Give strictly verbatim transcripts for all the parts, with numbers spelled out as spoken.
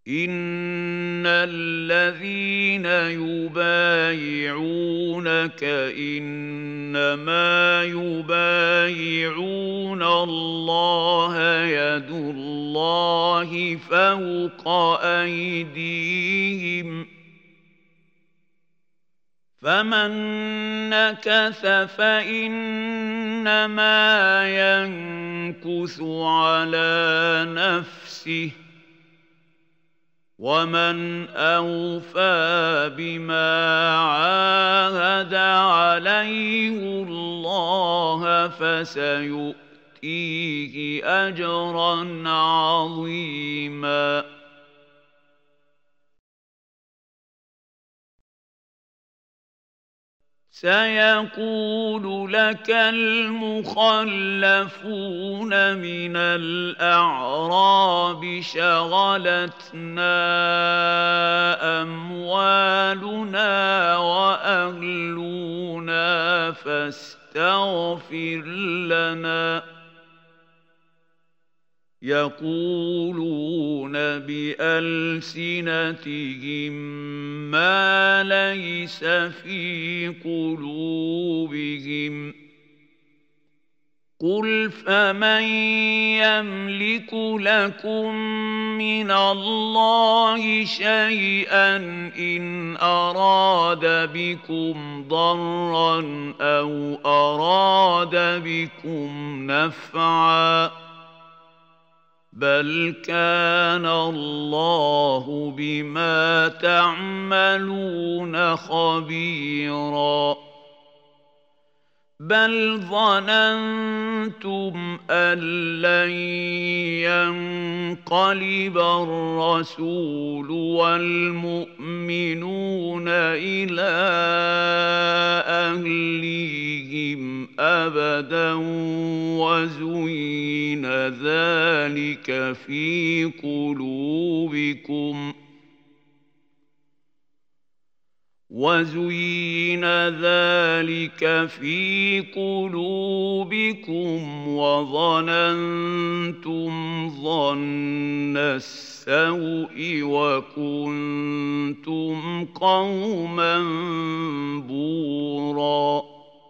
إن الذين يبايعونك إنما يبايعون الله يد الله فوق أيديهم فمن نكث فإنما ينكث على نفسه ومن أوفى بما عاهد عليه الله فسيؤتيه أجرا عظيما. سيقول لك المخلفون من الأعراب شغلتنا أموالنا وأهلنا فاستغفر لنا يقولون بألسنتهم ما ليس في قلوبهم قل فمن يملك لكم من الله شيئا إن أراد بكم ضرا أو أراد بكم نفعا بل كان الله بما تعملون خبيرا بل ظننتم أن لن ينقلب الرسول والمؤمنون إلى أهليهم أبدا وزين ذلك في قلوبكم وزين ذلك في قلوبكم وظننتم ظن السوء وكنتم قوما بورا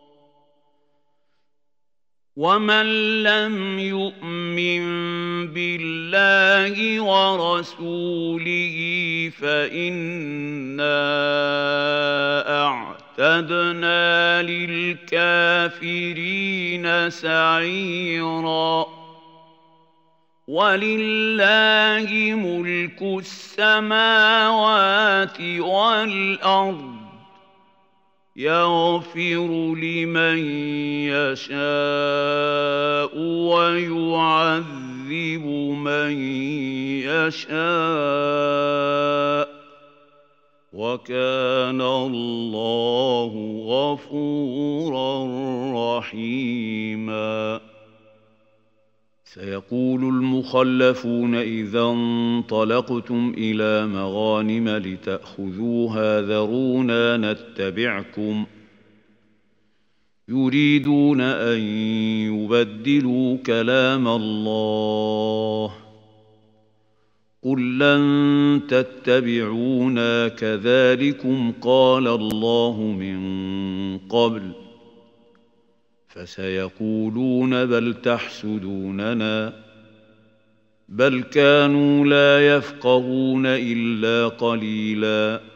ومن لم يؤمن بالله ورسوله فإنا أعتدنا للكافرين سعيرا ولله ملك السماوات والأرض يغفر لمن يشاء ويعذب من يشاء وكان الله غفورا رحيما. سيقول المخلفون إذا انطلقتم إلى مغانم لتأخذوها ذرونا نتبعكم يريدون أن يبدلوا كلام الله قل لن تتبعونا كذلكم قال الله من قبل فسيقولون بل تحسدوننا بل كانوا لا يفقهون إلا قليلاً